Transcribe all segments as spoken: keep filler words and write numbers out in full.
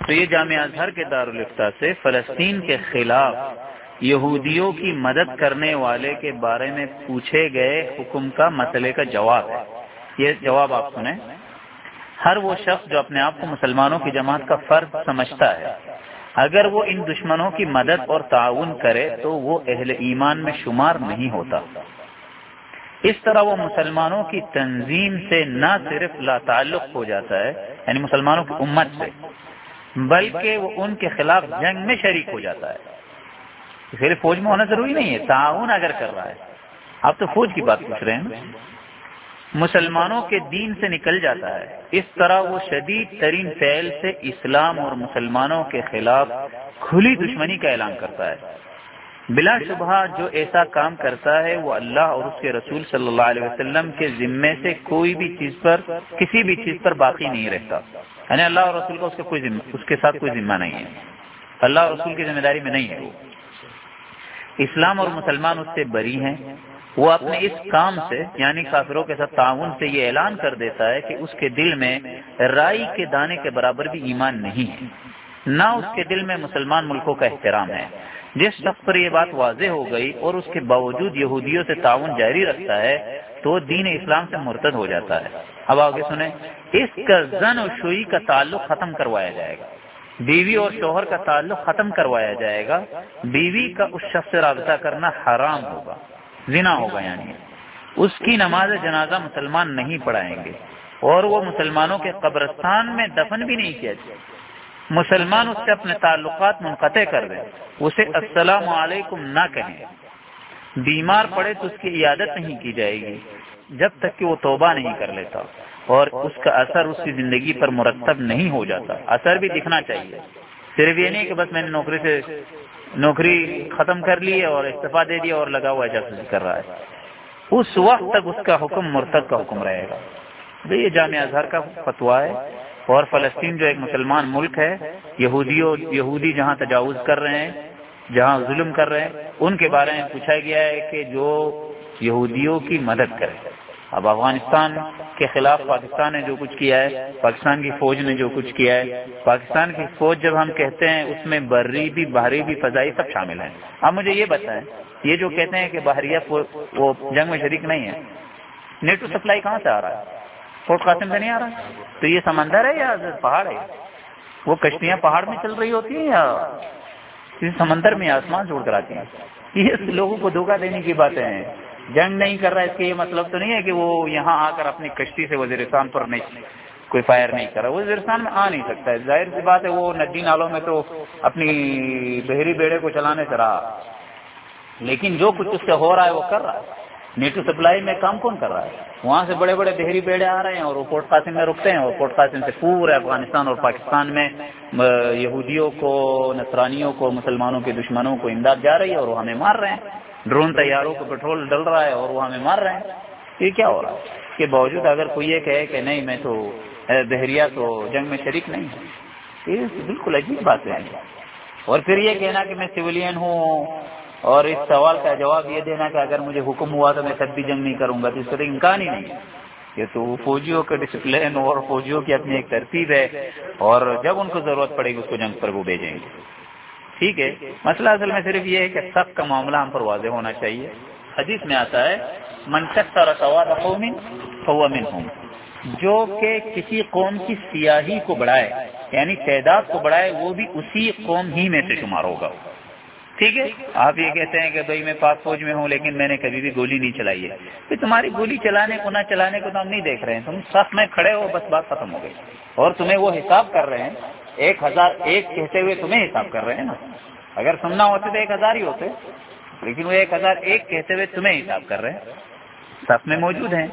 تو یہ جامعہ ازہر کے دارالفتہ سے فلسطین کے خلاف یہودیوں کی مدد کرنے والے کے بارے میں پوچھے گئے حکم کا مسئلے کا جواب ہے۔ یہ جواب آپ سنیں۔ ہر وہ شخص جو اپنے آپ کو مسلمانوں کی جماعت کا فرد سمجھتا ہے، اگر وہ ان دشمنوں کی مدد اور تعاون کرے تو وہ اہل ایمان میں شمار نہیں ہوتا۔ اس طرح وہ مسلمانوں کی تنظیم سے نہ صرف لا تعلق ہو جاتا ہے، یعنی مسلمانوں کی امت سے، بلکہ وہ ان کے خلاف جنگ میں شریک ہو جاتا ہے۔ صرف فوج میں ہونا ضروری نہیں ہے، تعاون اگر کر رہا ہے، آپ تو فوج کی بات پوچھ رہے ہیں، مسلمانوں کے دین سے نکل جاتا ہے۔ اس طرح وہ شدید ترین فعل سے اسلام اور مسلمانوں کے خلاف کھلی دشمنی کا اعلان کرتا ہے۔ بلا شبہ جو ایسا کام کرتا ہے وہ اللہ اور اس کے رسول صلی اللہ علیہ وسلم کے ذمے سے کوئی بھی چیز پر کسی بھی چیز پر باقی نہیں رہتا، یعنی اللہ اور رسول کا اس کے کوئی ذمہ اس کے ساتھ کوئی ذمہ نہیں ہے، اللہ اور رسول کی ذمہ داری میں نہیں ہے۔ وہ اسلام اور مسلمان اس سے بری ہیں۔ وہ اپنے اس کام سے یعنی کافروں کے ساتھ تعاون سے یہ اعلان کر دیتا ہے کہ اس کے دل میں رائی کے دانے کے برابر بھی ایمان نہیں ہے، نہ اس کے دل میں مسلمان ملکوں کا احترام ہے۔ جس شخص پر یہ بات واضح ہو گئی اور اس کے باوجود یہودیوں سے تعاون جاری رکھتا ہے تو وہ دین اسلام سے مرتد ہو جاتا ہے۔ اب آگے سنیں، اس کا زن و شوئی کا تعلق ختم کروایا جائے گا، بیوی اور شوہر کا تعلق ختم کروایا جائے گا، بیوی کا اس شخص سے رابطہ کرنا حرام ہوگا، زنا ہوگا، یعنی اس کی نماز جنازہ مسلمان نہیں پڑھائیں گے اور وہ مسلمانوں کے قبرستان میں دفن بھی نہیں کیا جائے۔ مسلمان اس سے اپنے تعلقات منقطع کر دیں، اسے السلام علیکم نہ کہیں، بیمار پڑے تو اس کی عیادت نہیں کی جائے گی جب تک کہ وہ توبہ نہیں کر لیتا اور اس کا اثر اس کی زندگی پر مرتب نہیں ہو جاتا۔ اثر بھی دکھنا چاہیے، صرف یہ نہیں کہ بس میں نے نوکری سے نوکری ختم کر لی ہے اور استعفیٰ دے دیا اور لگا ہوا جاسوسی کر رہا ہے، اس وقت تک اس کا حکم مرتد کا حکم رہے گا۔ یہ جامعہ ازہر کا فتویٰ ہے۔ اور فلسطین جو ایک مسلمان ملک ہے، یہودیوں یہودی جہاں تجاوز کر رہے ہیں، جہاں ظلم کر رہے ہیں، ان کے بارے میں پوچھا گیا ہے کہ جو یہودیوں کی مدد کرے۔ اب افغانستان کے خلاف پاکستان نے جو کچھ کیا ہے، پاکستان کی فوج نے جو کچھ کیا ہے، پاکستان کی فوج جب ہم کہتے ہیں اس میں بری بھی بحری بھی فضائی سب شامل ہیں۔ اب مجھے یہ بتائیں، یہ جو کہتے ہیں کہ بحریہ وہ جنگ میں شریک نہیں ہے، نیٹو سپلائی کہاں سے آ رہا ہے؟ فورٹ قاسم سے نہیں آ رہا؟ تو یہ سمندر ہے یا پہاڑ ہے؟ وہ کشتیاں پہاڑ میں چل رہی ہوتی ہیں یا کسی سمندر میں آسمان چھوڑ کر آتی ہیں؟ یہ لوگوں کو دھوکہ دینے کی باتیں ہیں۔ جنگ نہیں کر رہا ہے اس کا یہ مطلب تو نہیں ہے کہ وہ یہاں آ کر اپنی کشتی سے وزیرستان پر نہیں کوئی فائر نہیں کر رہا، وہ وزیرستان میں آ نہیں سکتا ہے، ظاہر سی بات ہے۔ وہ ندی نالوں میں تو اپنی بحری بیڑے کو چلانے سے رہا، لیکن جو کچھ اس سے ہو رہا ہے وہ کر رہا ہے۔ نیٹو سپلائی میں کام کون کر رہا ہے؟ وہاں سے بڑے بڑے بحری بیڑے آ رہے ہیں اور وہ پورٹ قاسم میں رکتے ہیں، اور پورٹ قاسم سے پورے افغانستان اور پاکستان میں یہودیوں کو، نصرانیوں کو، مسلمانوں کے دشمنوں کو امداد جا رہی ہے اور وہ ہمیں مار رہے ہیں۔ ڈرون طیاروں کو پیٹرول ڈل رہا ہے اور وہ ہمیں مار رہے ہیں۔ یہ کیا ہو رہا ہے؟ اس کے باوجود اگر کوئی یہ کہے کہ نہیں میں تو بحریہ تو جنگ میں شریک نہیں ہوں، یہ بالکل عجیب بات ہے۔ اور پھر یہ کہنا کہ میں سویلین ہوں اور اس سوال کا جواب یہ دینا کہ اگر مجھے حکم ہوا تو میں تب بھی جنگ نہیں کروں گا، تو اس کا امکان ہی نہیں ہے۔ یہ تو فوجیوں کا ڈسپلن اور فوجیوں کی اپنی ایک ترتیب ہے، اور جب ان کو ضرورت پڑے گی اس کو جنگ پر وہ بھیجیں گے۔ ٹھیک ہے، مسئلہ اصل میں صرف یہ ہے کہ سب کا معاملہ ہم پر واضح ہونا چاہیے۔ حدیث میں آتا ہے من کثر سواد قوم فهو منهم، جو کہ کسی قوم کی سیاہی کو بڑھائے یعنی تعداد کو بڑھائے وہ بھی اسی قوم ہی میں سے شمار ہوگا۔ ٹھیک ہے، آپ یہ کہتے ہیں کہ بھائی میں پاک فوج میں ہوں لیکن میں نے کبھی بھی گولی نہیں چلائی ہے، پھر تمہاری گولی چلانے کو نہ چلانے کو تو ہم نہیں دیکھ رہے ہیں، تم صف میں کھڑے ہو بس بات ختم ہو گئی، اور تمہیں وہ حساب کر رہے ہیں ایک ہزار ایک کہتے ہوئے تمہیں حساب کر رہے ہیں نا۔ اگر سننا ہوتے تو ایک ہزار ہی ہوتے، لیکن وہ ایک ہزار ایک کہتے ہوئے تمہیں حساب کر رہے ہیں، صف میں موجود ہیں۔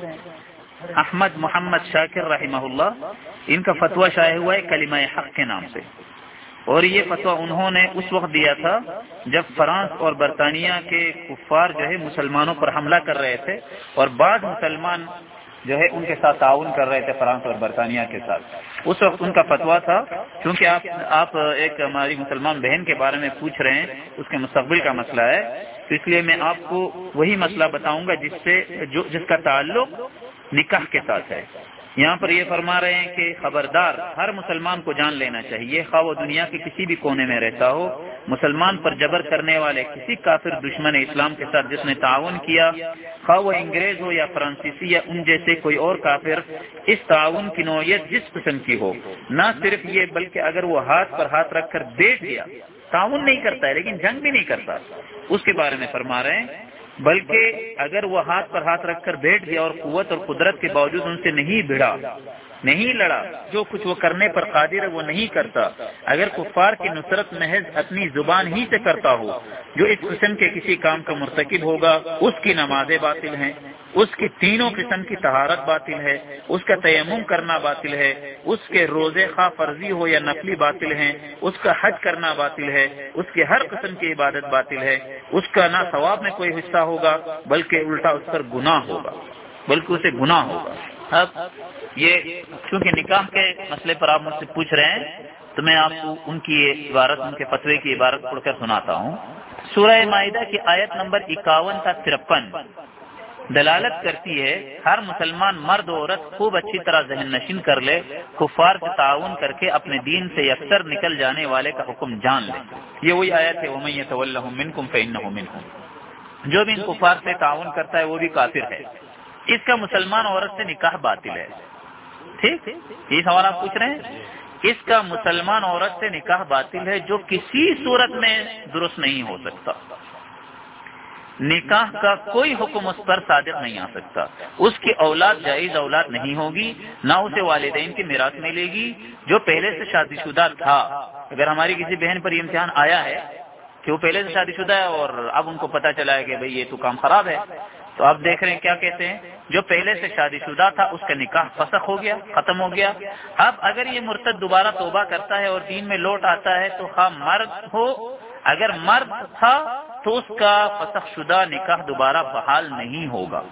احمد محمد شاکر رحمہ اللہ، ان کا فتویٰ شائع ہوا ہے کلمہ حق کے نام سے، اور یہ فتویٰ انہوں نے اس وقت دیا تھا جب فرانس اور برطانیہ کے کفار جو ہے مسلمانوں پر حملہ کر رہے تھے، اور بعض مسلمان جو ہے ان کے ساتھ تعاون کر رہے تھے فرانس اور برطانیہ کے ساتھ۔ اس وقت ان کا فتویٰ تھا، کیونکہ آپ آپ ایک ہماری مسلمان بہن کے بارے میں پوچھ رہے ہیں، اس کے مستقبل کا مسئلہ ہے، تو اس لیے میں آپ کو وہی مسئلہ بتاؤں گا جس سے جو جس کا تعلق نکاح کے ساتھ ہے۔ یہاں پر یہ فرما رہے ہیں کہ خبردار، ہر مسلمان کو جان لینا چاہیے، خواہ وہ دنیا کے کسی بھی کونے میں رہتا ہو، مسلمان پر جبر کرنے والے کسی کافر دشمن اسلام کے ساتھ جس نے تعاون کیا، خواہ وہ انگریز ہو یا فرانسیسی یا ان جیسے کوئی اور کافر، اس تعاون کی نوعیت جس قسم کی ہو، نہ صرف یہ بلکہ اگر وہ ہاتھ پر ہاتھ رکھ کر بیٹھ گیا، تعاون نہیں کرتا ہے لیکن جنگ بھی نہیں کرتا، اس کے بارے میں فرما رہے ہیں بلکہ اگر وہ ہاتھ پر ہاتھ رکھ کر بیٹھ گیا اور قوت اور قدرت کے باوجود ان سے نہیں بھڑا، نہیں لڑا، جو کچھ وہ کرنے پر قادر ہے وہ نہیں کرتا، اگر کفار کی نصرت محض اپنی زبان ہی سے کرتا ہو، جو اس قسم کے کسی کام کا مرتکب ہوگا اس کی نمازیں باطل ہیں، اس کی تینوں قسم کی طہارت باطل ہے، اس کا تیمم کرنا باطل ہے، اس کے روزے خواہ فرضی ہو یا نفلی باطل ہیں، اس کا حج کرنا باطل ہے، اس کی ہر قسم کی عبادت باطل ہے، اس کا نہ ثواب میں کوئی حصہ ہوگا بلکہ الٹا اس پر گناہ ہوگا، بلکہ اسے گناہ ہوگا۔ اب یہ چونکہ نکاح کے مسئلے پر آپ مجھ سے پوچھ رہے ہیں تو میں آپ کو ان کی عبارت، ان کے فتوے کی عبارت پڑھ کر سناتا ہوں۔ سورہ مائدہ کی آیت نمبر اکاون تا ترپن دلالت کرتی ہے ہر مسلمان مرد و عورت خوب اچھی طرح ذہن نشین کر لے، کفار سے تعاون کر کے اپنے دین سے یکسر نکل جانے والے کا حکم جان لے۔ یہ وہی آیت ہے وَمَن يَتَوَلَّهُم مِّنكُمْ فَإِنَّهُ مِنْهُمْ، جو بھی ان کفار سے تعاون کرتا ہے وہ بھی کافر ہے، اس کا مسلمان عورت سے نکاح باطل ہے۔ ٹھیک، یہ سوال آپ پوچھ رہے ہیں، اس کا مسلمان عورت سے نکاح باطل ہے جو کسی صورت میں درست نہیں ہو سکتا، نکاح کا کوئی حکم اس پر صادق نہیں آ سکتا، اس کی اولاد جائز اولاد نہیں ہوگی، نہ اسے والدین کی میراث ملے گی، جو پہلے سے شادی شدہ تھا۔ اگر ہماری کسی بہن پر یہ امتحان آیا ہے کہ وہ پہلے سے شادی شدہ ہے اور اب ان کو پتا چلا ہے کہ بھئی یہ تو کام خراب ہے، تو اب دیکھ رہے ہیں کیا کہتے ہیں، جو پہلے سے شادی شدہ تھا اس کا نکاح فسخ ہو گیا، ختم ہو گیا۔ اب اگر یہ مرتد دوبارہ توبہ کرتا ہے اور دین میں لوٹ آتا ہے تو خواہ مرد ہو، اگر مرد تھا تو اس کا فسخ شدہ نکاح دوبارہ بحال نہیں ہوگا،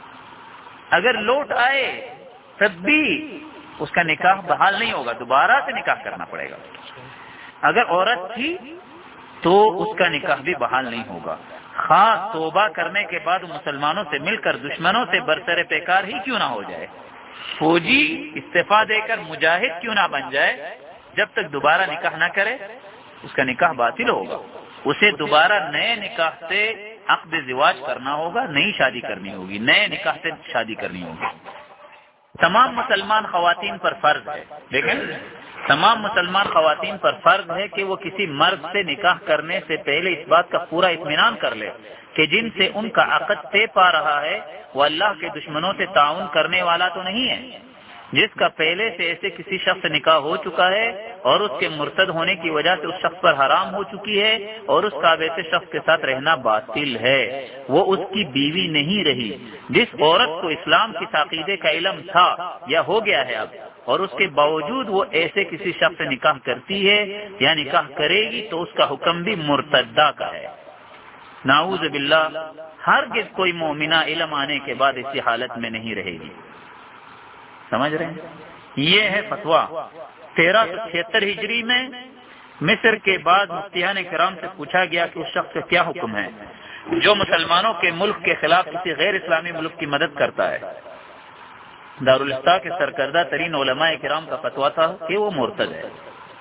اگر لوٹ آئے تب بھی اس کا نکاح بحال نہیں ہوگا، دوبارہ سے نکاح کرنا پڑے گا۔ اگر عورت تھی تو اس کا نکاح بھی بحال نہیں ہوگا، خاص توبہ کرنے کے بعد مسلمانوں سے مل کر دشمنوں سے برسر پیکار ہی کیوں نہ ہو جائے، فوجی استعفیٰ دے کر مجاہد کیوں نہ بن جائے، جب تک دوبارہ نکاح نہ کرے اس کا نکاح باطل ہوگا، اسے دوبارہ نئے نکاح سے عقد زواج کرنا ہوگا، نئی شادی کرنی ہوگی، نئے نکاح سے شادی کرنی ہوگی۔ تمام مسلمان خواتین پر فرض ہے، لیکن تمام مسلمان خواتین پر فرض ہے کہ وہ کسی مرد سے نکاح کرنے سے پہلے اس بات کا پورا اطمینان کر لے کہ جن سے ان کا عقد طے پا رہا ہے وہ اللہ کے دشمنوں سے تعاون کرنے والا تو نہیں ہے، جس کا پہلے سے ایسے کسی شخص سے نکاح ہو چکا ہے اور اس کے مرتد ہونے کی وجہ سے اس شخص پر حرام ہو چکی ہے اور اس کا ایسے شخص کے ساتھ رہنا باطل ہے، وہ اس کی بیوی نہیں رہی۔ جس عورت کو اسلام کے عقیدے کا علم تھا یا ہو گیا ہے اب، اور اس کے باوجود وہ ایسے کسی شخص سے نکاح کرتی ہے یا نکاح کرے گی تو اس کا حکم بھی مرتدہ کا ہے، نعوذ باللہ۔ ہرگز کوئی مومنہ علم آنے کے بعد اسی حالت میں نہیں رہے گی، سمجھ رہے ہیں؟ یہ ہے فتویٰ۔ تیرہ سو چھہتر ہجری میں مصر کے بعد مفتیان کرام سے پوچھا گیا کہ اس شخص کا کیا حکم ہے جو مسلمانوں کے ملک کے خلاف کسی غیر اسلامی ملک کی مدد کرتا ہے۔ دارالفتاح کے سرکردہ ترین علماء کرام کا فتویٰ تھا کہ وہ مرتد ہے۔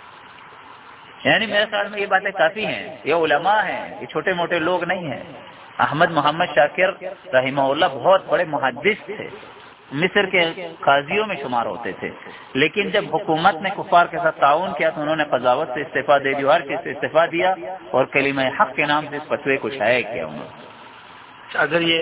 یعنی میرے خیال میں یہ باتیں کافی ہیں، یہ علماء ہیں، یہ چھوٹے موٹے لوگ نہیں ہیں۔ احمد محمد شاکر رحمہ اللہ بہت بڑے محدث تھے، مصر کے قاضیوں میں شمار ہوتے تھے، لیکن جب حکومت نے کفار کے ساتھ تعاون کیا تو انہوں نے قضاوت سے استعفیٰ دے دیا، ہر چیز سے استعفیٰ دیا اور کلمہ حق کے نام سے اس فتوے کو شائع کیا انہوں نے۔ اگر یہ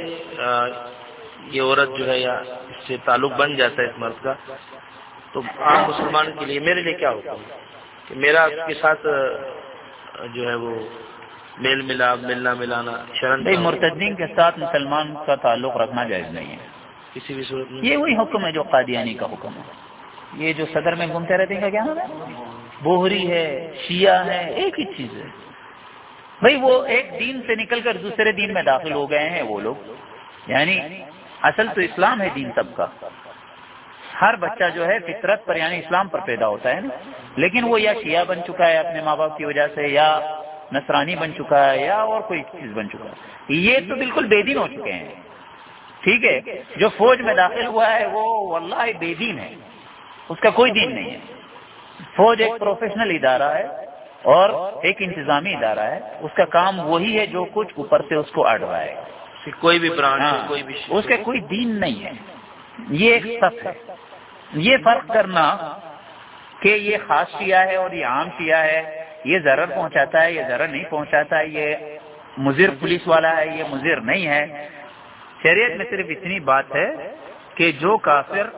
یہ عورت جو ہے یا اس سے تعلق بن جاتا ہے اس مرد کا، تو عام مسلمان کے لیے میرے لیے کیا حکم ہے کہ میرا اس کے ساتھ جو ہے وہ میل ملاپ ملنا ملانا شرن؟ نہیں، مرتدین کے ساتھ مسلمان کا تعلق رکھنا جائز نہیں ہے کسی بھی صورت میں۔ یہ وہی حکم ہے جو قادیانی کا حکم ہے، یہ جو صدر میں گھومتے رہتے ہیں کا کیا نام ہے، بوہری ہے، شیعہ ہے، ایک ہی چیز ہے بھائی، وہ ایک دین سے نکل کر دوسرے دین میں داخل ہو گئے ہیں وہ لوگ۔ یعنی اصل تو اسلام ہے دین سب کا، ہر بچہ جو ہے فطرت پر یعنی اسلام پر پیدا ہوتا ہے نا، لیکن وہ یا شیعہ بن چکا ہے اپنے ماں باپ کی وجہ سے، یا نصرانی بن چکا ہے، یا اور کوئی چیز بن چکا ہے، یہ تو بالکل بے دین ہو چکے ہیں۔ ٹھیک ہے. جو فوج میں داخل ہوا ہے وہ واللہ بے دین ہے، اس کا کوئی دین نہیں ہے. فوج ایک پروفیشنل ادارہ ہے اور ایک انتظامی ادارہ ہے، اس کا کام وہی ہے جو کچھ اوپر سے اس کو اڑ رہا ہے. کوئی بھی برانچ ہاں، کوئی بھی اس کا کوئی دین نہیں ہے. یہ ایک سب ہے. یہ فرق کرنا کہ یہ خاص شیعہ ہے اور یہ عام شیعہ ہے، یہ ضرر پہنچاتا ہے، یہ ضرر نہیں پہنچاتا ہے، یہ مضر پولیس والا ہے، یہ مضر نہیں ہے. شریعت میں صرف اتنی بات ہے کہ جو کافر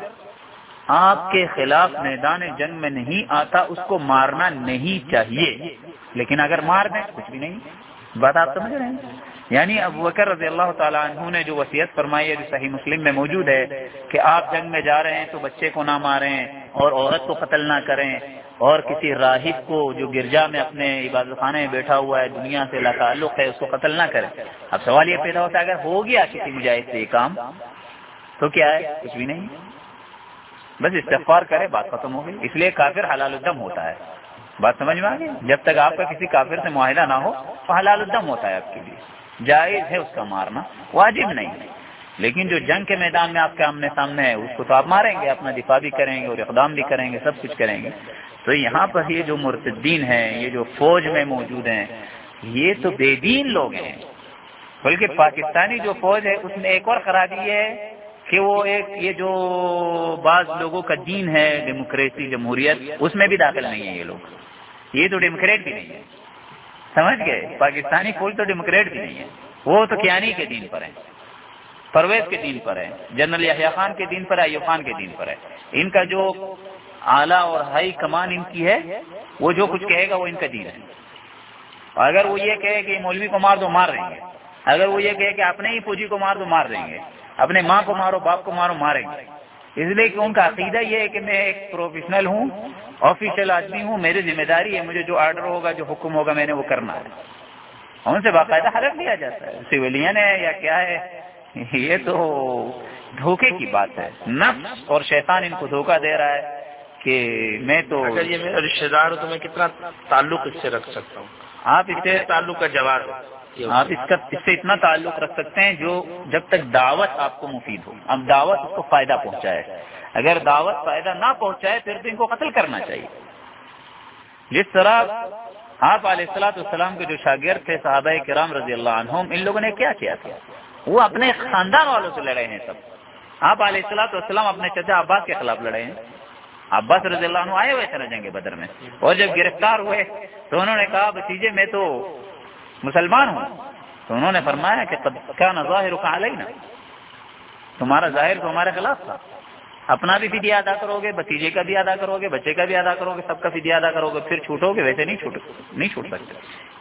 آپ کے خلاف میدان جنگ میں نہیں آتا اس کو مارنا نہیں چاہیے، لیکن اگر مار دیں کچھ بھی نہیں. بات آپ سمجھ رہے ہیں؟ یعنی ابو بکر رضی اللہ تعالیٰ عنہ نے جو وصیت فرمائی ہے جو صحیح مسلم میں موجود ہے کہ آپ جنگ میں جا رہے ہیں تو بچے کو نہ ماریں اور عورت کو قتل نہ کریں اور کسی راہب کو جو گرجا میں اپنے عبادت خانے میں بیٹھا ہوا ہے دنیا سے لا تعلق ہے اس کو قتل نہ کریں. اب سوال یہ پیدا ہوتا ہے اگر ہو گیا کسی مجاہد سے یہ کام تو کیا ہے؟ کچھ بھی نہیں، بس استغفار کرے، بات ختم ہو گئی. اس لیے کافر حلال الدم ہوتا ہے. بات سمجھ میں آ گئی؟ جب تک آپ کا کسی کافر سے معاہدہ نہ ہو تو حلال الدم ہوتا ہے آپ کے لیے، جائز ہے اس کا مارنا، واجب نہیں. لیکن جو جنگ کے میدان میں آپ کے آمنے سامنے ہے اس کو تو آپ ماریں گے، اپنا دفاع بھی کریں گے اور اقدام بھی کریں گے، سب کچھ کریں گے. تو یہاں پر یہ جو مرتدین ہیں، یہ جو فوج میں موجود ہیں، یہ تو بے دین لوگ ہیں. بلکہ پاکستانی جو فوج ہے اس میں ایک اور خرابی ہے کہ وہ ایک یہ جو بعض لوگوں کا دین ہے ڈیموکریسی جمہوریت، اس میں بھی داخل نہیں ہے یہ لوگ. یہ تو ڈیموکریٹ بھی نہیں ہے، سمجھ گئے؟ پاکستانی فوج تو ڈیموکریٹ بھی نہیں ہے، وہ تو کیانی کے دین پر ہے، پرویز کے دین پر ہے، جنرل یحییٰ خان کے دین پر ہے، ایوب خان کے دین پر ہے. ان کا جو اعلیٰ اور ہائی کمان ان کی ہے وہ جو کچھ کہے گا وہ ان کا دین ہے. اگر وہ یہ کہے کہ مولوی کو مار دو مار رہیں گے، اگر وہ یہ کہے کہ اپنے ہی فوجی کو مار دو مار دیں گے، اپنے ماں کو مارو باپ کو مارو ماریں گے. اس لیے کہ ان کا عقیدہ یہ ہے کہ میں ایک پروفیشنل ہوں، آفیشیل آدمی ہوں، میری ذمہ داری ہے، مجھے جو آرڈر ہوگا جو حکم ہوگا میں نے وہ کرنا ہے. ان سے باقاعدہ حلف لیا جاتا ہے. سویلین ہے یا کیا ہے، یہ تو دھوکے کی بات ہے. نفس اور شیطان ان کو دھوکہ دے رہا ہے کہ میں تو اگر یہ میرا رشتہ دار ہو تو میں کتنا تعلق اس سے رکھ سکتا ہوں. آپ اس سے تعلق کا جواب آپ اس کا اس سے اتنا تعلق رکھ سکتے ہیں جو جب تک دعوت آپ کو مفید ہو. اب دعوت اس کو فائدہ پہنچائے، اگر دعوت فائدہ نہ پہنچائے پھر تو ان کو قتل کرنا چاہیے. جس طرح آپ علیہ الصلوۃ والسلام کے جو شاگرد تھے صحابہ کرام رضی اللہ عنہم، ان لوگوں نے کیا کیا تھا؟ وہ اپنے خاندان والوں سے لڑے ہیں. سب آپ علیہ الصلوۃ والسلام اپنے چچا عباس کے خلاف لڑے ہیں. عباس رضی اللہ عنہ آئے ہوئے تھے نا جنگ بدر میں، اور جب گرفتار ہوئے تو انہوں نے کہا بھتیجے میں تو مسلمان ہوں. تو انہوں نے فرمایا کہ قد کان ظاہرک علینا، تمہارا ظاہر تو ہمارے خلاف تھا. اپنا بھی فدیہ ادا کرو گے، بھتیجے کا بھی ادا کرو گے، بچے کا بھی ادا کرو گے، سب کا فدیہ ادا کرو گے، پھر چھوٹو گے؟ ویسے نہیں چھوٹ نہیں چھوٹ سکتے.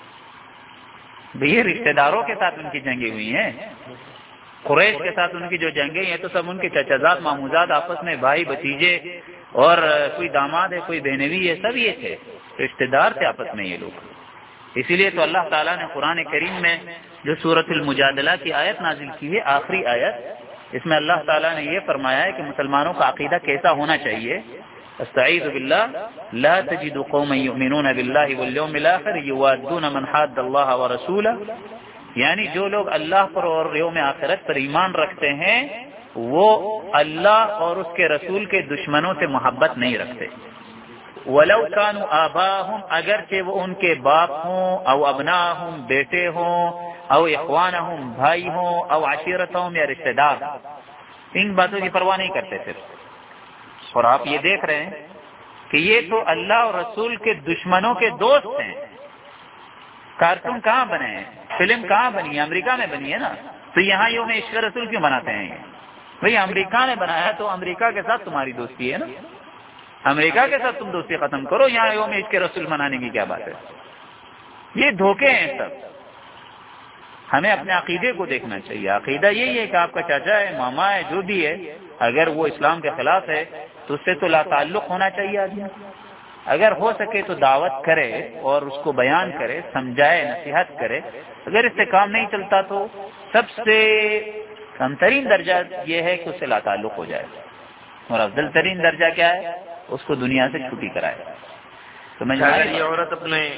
یہ رشتہ داروں کے ساتھ ان کی جنگیں ہوئی ہیں. قریش کے ساتھ ان کی جو جنگیں ہیں تو سب ان کے چچازاد ماموزاد آپس میں بھائی بھتیجے اور کوئی داماد ہے کوئی بہنوی ہے، سب یہ تھے، رشتہ دار تھے آپس میں یہ لوگ. اسی لیے تو اللہ تعالیٰ نے قرآن کریم میں جو سورۃ المجادلہ کی آیت نازل کی ہے، آخری آیت، اس میں اللہ تعالیٰ نے یہ فرمایا ہے کہ مسلمانوں کا عقیدہ کیسا ہونا چاہیے. استعیذ باللہ لا تجد قوما یؤمنون باللہ والیوم الاخر یوادون من حاد اللہ ورسولہ، یعنی جو لوگ اللہ پر اور یوم آخرت پر ایمان رکھتے ہیں وہ اللہ اور اس کے رسول کے دشمنوں سے محبت نہیں رکھتے. ولو كانوا آباءهم، اگرچہ وہ ان کے باپ ہوں، او ابناءهم بیٹے ہوں، او اخوانهم بھائی ہوں، او عشیرتهم یا رشتہ دار، ان باتوں کی پرواہ نہیں کرتے پھر. اور آپ یہ دیکھ رہے ہیں کہ یہ تو اللہ اور رسول کے دشمنوں کے دوست ہیں. کارٹون کہاں بنے ہیں، فلم کہاں بنی ہے؟ امریکہ میں بنی ہے نا. تو یہاں یوم عشق رسول کیوں بناتے ہیں؟ بھئی امریکہ نے بنایا تو امریکہ کے ساتھ تمہاری دوستی ہے نا، امریکہ کے ساتھ تم دوستی ختم کرو، یہاں یوم عشق رسول منانے کی کیا بات ہے؟ یہ دھوکے ہیں سب. ہمیں اپنے عقیدے کو دیکھنا چاہیے. عقیدہ یہی ہے کہ آپ کا چاچا ہے، ماما ہے، جو بھی ہے، اگر وہ اسلام کے خلاف ہے تو اس سے تو لا تعلق ہونا چاہیے آدمی. اگر ہو سکے تو دعوت کرے اور اس کو بیان کرے، سمجھائے، نصیحت کرے. اگر اس سے کام نہیں چلتا تو سب سے کم ترین درجہ یہ ہے کہ اس سے لا تعلق ہو جائے، اور افضل ترین درجہ کیا ہے؟ اس کو دنیا سے چھٹی کرائے. اگر یہ عورت اپنے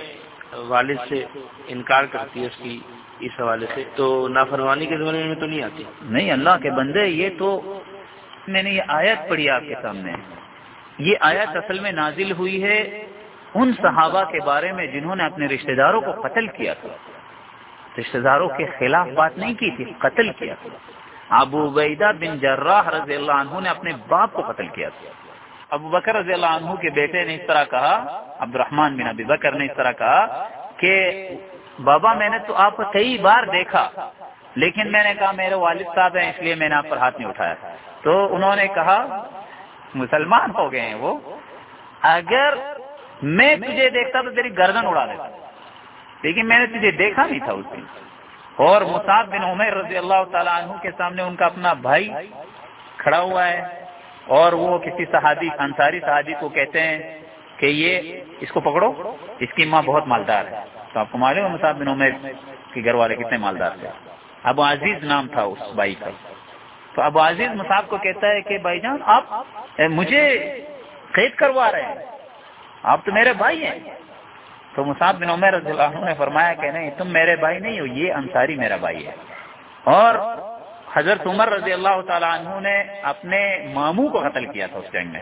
والد سے انکار کرتی ہے اس کی اس حوالے سے، تو نافرمانی کے زمانے میں تو نہیں آتی؟ نہیں اللہ کے بندے، یہ تو میں نے یہ آیت پڑھی آپ کے سامنے، یہ آیت اصل میں نازل ہوئی ہے ان صحابہ کے بارے میں جنہوں نے اپنے رشتہ داروں کو قتل کیا تھا، رشتہ داروں کے خلاف بات نہیں کی تھی، قتل کیا تھا۔ ابو عبیدہ بن جراح رضی اللہ عنہ نے اپنے باپ کو قتل کیا تھا۔ ابو بکر رضی اللہ عنہ کے بیٹے نے اس طرح کہا، عبد الرحمن بن ابی بکر نے اس طرح کہا کہ بابا میں نے تو آپ کو کئی بار دیکھا، لیکن میں نے کہا میرے والد صاحب ہیں اس لیے میں نے آپ پر ہاتھ نہیں اٹھایا۔ تو انہوں نے کہا مسلمان ہو گئے ہیں وہ، اگر میں تجھے دیکھتا تو تیری گردن اڑا دیتا، لیکن میں نے تجھے دیکھا نہیں تھا اس دن۔ اور مصعب بن عمیر رضی اللہ تعالی عنہ کے سامنے ان کا اپنا بھائی کھڑا ہوا ہے، اور وہ کسی صحابی انصاری صحابی کو کہتے ہیں کہ یہ اس کو پکڑو، اس کی ماں بہت مالدار ہے۔ تو آپ کو معلوم ہے مصعب بن عمیر کے گھر والے کتنے مالدار تھے۔ ابو عزیز نام تھا اس بھائی کا۔ تو ابو عزیز مصعب کو کہتا ہے کہ بھائی جان آپ مجھے قید کروا رہے ہیں، آپ تو میرے بھائی ہیں۔ تو مصعب بن عمیر رضی اللہ عنہ نے فرمایا کہ نہیں، تم میرے بھائی نہیں ہو، یہ انصاری میرا بھائی ہے۔ اور حضرت عمر رضی اللہ تعالی عنہ نے اپنے ماموں کو قتل کیا تھا اس جنگ میں۔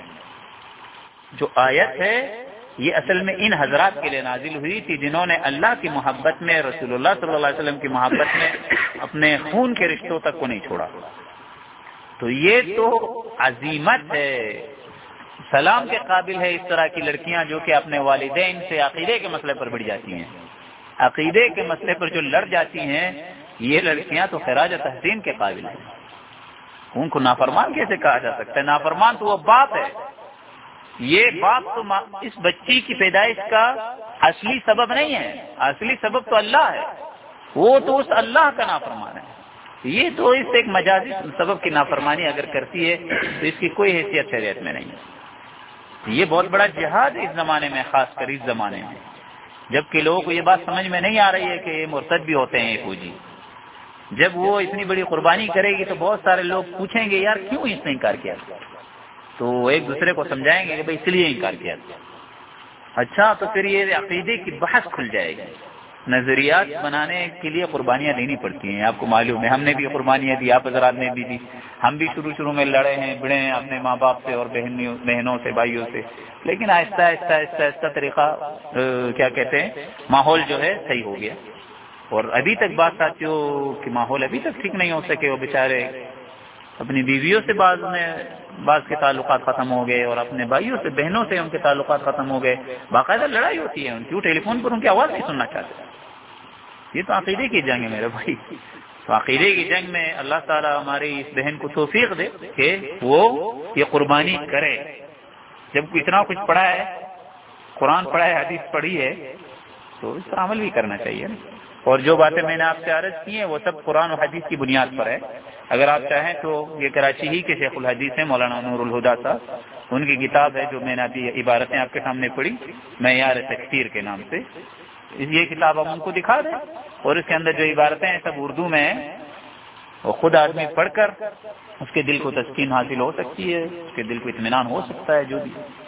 جو آیت ہے یہ اصل میں ان حضرات کے لیے نازل ہوئی تھی جنہوں نے اللہ کی محبت میں، رسول اللہ صلی اللہ علیہ وسلم کی محبت میں اپنے خون کے رشتوں تک کو نہیں چھوڑا۔ تو یہ تو عظیمت ہے، سلام کے قابل ہے اس طرح کی لڑکیاں جو کہ اپنے والدین سے عقیدے کے مسئلے پر بڑھ جاتی ہیں، عقیدے کے مسئلے پر جو لڑ جاتی ہیں، یہ لڑکیاں تو خراج تحسین کے قابل ہیں۔ ان کو نافرمان کیسے کہا جا سکتا ہے؟ نافرمان تو وہ باپ ہے، یہ باپ تو اس بچی کی پیدائش کا اصلی سبب نہیں ہے، اصلی سبب تو اللہ ہے، وہ تو اس اللہ کا نافرمان ہے۔ یہ تو اس ایک مجازی سبب کی نافرمانی اگر کرتی ہے تو اس کی کوئی حیثیت شریعت میں نہیں ہے۔ یہ بہت بڑا جہاد ہے اس زمانے میں، خاص کر اس زمانے میں، جبکہ لوگوں کو یہ بات سمجھ میں نہیں آ رہی ہے کہ یہ مرتد بھی ہوتے ہیں یہ فوجی۔ جب وہ اتنی بڑی قربانی کرے گی تو بہت سارے لوگ پوچھیں گے یار کیوں اس نے انکار کیا، تو ایک دوسرے کو سمجھائیں گے کہ بھائی اس لیے انکار کیا۔ اچھا تو پھر یہ عقیدے کی بحث کھل جائے گی۔ نظریات بنانے کے لیے قربانیاں دینی پڑتی ہیں، آپ کو معلوم ہے، ہم نے بھی قربانیاں دی، آپ حضرات نے بھی دی، ہم بھی شروع شروع میں لڑے ہیں، بڑے ہیں اپنے ماں باپ سے اور بہنوں سے، بھائیوں سے، لیکن آہستہ آہستہ آہستہ آہستہ طریقہ کیا کہتے ہیں ماحول جو ہے صحیح ہو گیا۔ اور ابھی تک بات ساتھیوں کہ ماحول ابھی تک ٹھیک نہیں ہو سکے، وہ بیچارے اپنی بیویوں سے بعض میں بعض کے تعلقات ختم ہو گئے، اور اپنے بھائیوں سے بہنوں سے ان کے تعلقات ختم ہو گئے، باقاعدہ لڑائی ہوتی ہے ان کی، وہ ٹیلی فون پر ان کی آواز نہیں سننا چاہتے۔ یہ تو عقیدے کی جنگ ہے میرے بھائی۔ تو عقیدے کی جنگ میں اللہ تعالیٰ ہماری اس بہن کو توفیق دے کہ وہ یہ قربانی کرے۔ جب اتنا کچھ پڑھا ہے، قرآن پڑھا ہے، حدیث پڑھی ہے، تو اس پر عمل بھی کرنا چاہیے نا۔ اور جو باتیں میں نے آپ سے عرض کی ہیں وہ سب قرآن اور حدیث کی بنیاد پر ہے۔ اگر آپ چاہیں تو یہ کراچی ہی کے شیخ الحدیث ہیں مولانا نور الہدا صاحب، ان کی کتاب ہے جو میں نے ابھی عبارتیں آپ کے سامنے پڑھی، معیار تکفیر کے نام سے، یہ کتاب ہم ان کو دکھا دیں، اور اس کے اندر جو عبارتیں ہیں سب اردو میں ہیں، وہ خود آدمی پڑھ کر اس کے دل کو تسکین حاصل ہو سکتی ہے، اس کے دل کو اطمینان ہو سکتا ہے جو بھی